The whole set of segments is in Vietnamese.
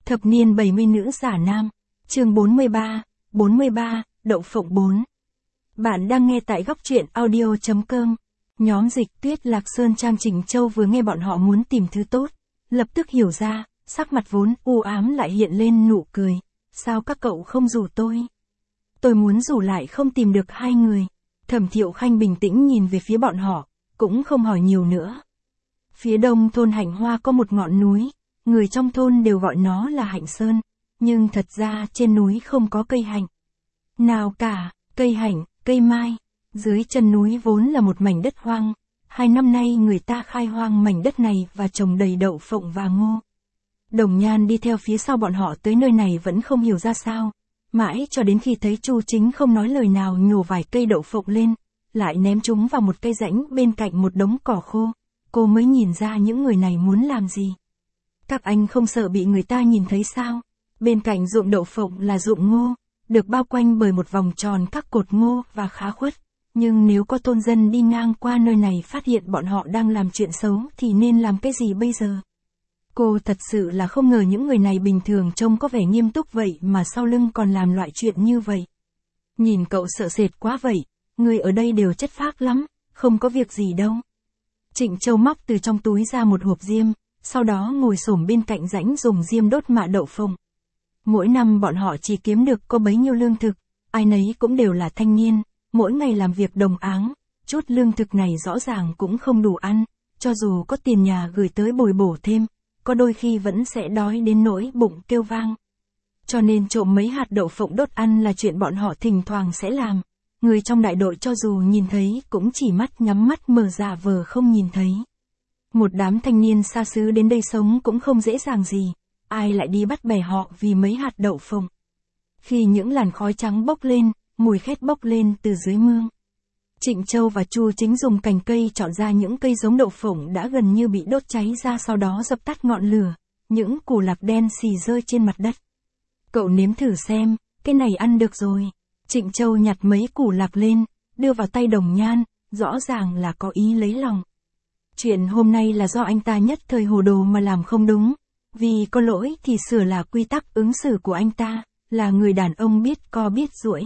Thập niên 70 nữ giả nam. Chương 43, Đậu Phộng 4. Bạn đang nghe tại góc truyện audio.com. Nhóm Dịch Tuyết Lạc Sơn Trang Trịnh Châu vừa nghe bọn họ muốn tìm thứ tốt, lập tức hiểu ra, sắc mặt vốn u ám lại hiện lên nụ cười. Sao các cậu không rủ tôi? Tôi muốn rủ lại không tìm được hai người. Thẩm Thiệu Khanh bình tĩnh nhìn về phía bọn họ, cũng không hỏi nhiều nữa. Phía đông thôn Hạnh Hoa có một ngọn núi, người trong thôn đều gọi nó là Hạnh Sơn, nhưng thật ra trên núi không có cây hạnh. Nào cả, cây hạnh, cây mai, dưới chân núi vốn là một mảnh đất hoang, 2 năm nay người ta khai hoang mảnh đất này và trồng đầy đậu phộng và ngô. Đồng Nhan đi theo phía sau bọn họ tới nơi này vẫn không hiểu ra sao, mãi cho đến khi thấy Chu Chính không nói lời nào nhổ vài cây đậu phộng lên, lại ném chúng vào một cây rãnh bên cạnh một đống cỏ khô, cô mới nhìn ra những người này muốn làm gì. Các anh không sợ bị người ta nhìn thấy sao? Bên cạnh ruộng đậu phộng là ruộng ngô, được bao quanh bởi một vòng tròn các cột ngô và khá khuất. Nhưng nếu có thôn dân đi ngang qua nơi này phát hiện bọn họ đang làm chuyện xấu thì nên làm cái gì bây giờ? Cô thật sự là không ngờ những người này bình thường trông có vẻ nghiêm túc vậy mà sau lưng còn làm loại chuyện như vậy. Nhìn cậu sợ sệt quá vậy, người ở đây đều chất phác lắm, không có việc gì đâu. Trịnh Châu móc từ trong túi ra một hộp diêm, sau đó ngồi xổm bên cạnh rãnh dùng diêm đốt mạ đậu phộng. Mỗi năm bọn họ chỉ kiếm được có bấy nhiêu lương thực, ai nấy cũng đều là thanh niên, mỗi ngày làm việc đồng áng, chút lương thực này rõ ràng cũng không đủ ăn, cho dù có tiền nhà gửi tới bồi bổ thêm, có đôi khi vẫn sẽ đói đến nỗi bụng kêu vang. Cho nên trộm mấy hạt đậu phộng đốt ăn là chuyện bọn họ thỉnh thoảng sẽ làm. Người trong đại đội cho dù nhìn thấy cũng chỉ mắt nhắm mắt mở giả vờ không nhìn thấy. Một đám thanh niên xa xứ đến đây sống cũng không dễ dàng gì, ai lại đi bắt bẻ họ vì mấy hạt đậu phộng. Khi những làn khói trắng bốc lên, mùi khét bốc lên từ dưới mương. Trịnh Châu và Chu Chính dùng cành cây chọn ra những cây giống đậu phộng đã gần như bị đốt cháy ra, sau đó dập tắt ngọn lửa, những củ lạc đen xì rơi trên mặt đất. Cậu nếm thử xem, cái này ăn được rồi. Trịnh Châu nhặt mấy củ lạc lên, đưa vào tay Đồng Nhan, rõ ràng là có ý lấy lòng. Chuyện hôm nay là do anh ta nhất thời hồ đồ mà làm không đúng, vì có lỗi thì sửa là quy tắc ứng xử của anh ta, là người đàn ông biết co biết duỗi.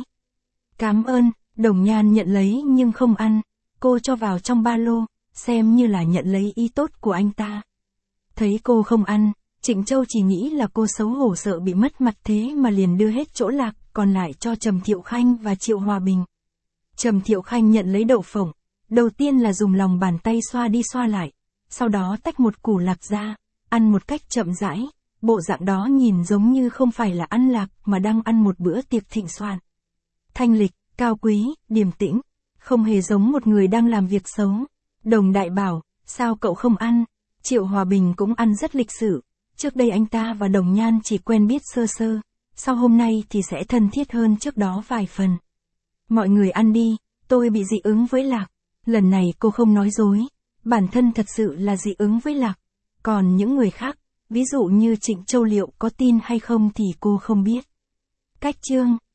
Cảm ơn, Đồng Nhan nhận lấy nhưng không ăn, cô cho vào trong ba lô, xem như là nhận lấy ý tốt của anh ta. Thấy cô không ăn, Trịnh Châu chỉ nghĩ là cô xấu hổ sợ bị mất mặt thế mà liền đưa hết chỗ lạc còn lại cho Trầm Thiệu Khanh và Triệu Hòa Bình. Trầm Thiệu Khanh nhận lấy đậu phộng, đầu tiên là dùng lòng bàn tay xoa đi xoa lại, sau đó tách một củ lạc ra, ăn một cách chậm rãi, bộ dạng đó nhìn giống như không phải là ăn lạc mà đang ăn một bữa tiệc thịnh soạn. Thanh lịch, cao quý, điềm tĩnh, không hề giống một người đang làm việc xấu. Đồng Đại bảo, sao cậu không ăn? Triệu Hòa Bình cũng ăn rất lịch sự, trước đây anh ta và Đồng Nhan chỉ quen biết sơ sơ, sau hôm nay thì sẽ thân thiết hơn trước đó vài phần. Mọi người ăn đi, tôi bị dị ứng với lạc. Lần này cô không nói dối, bản thân thật sự là dị ứng với lạc. Còn những người khác, ví dụ như Trịnh Châu liệu có tin hay không thì cô không biết. Cách chương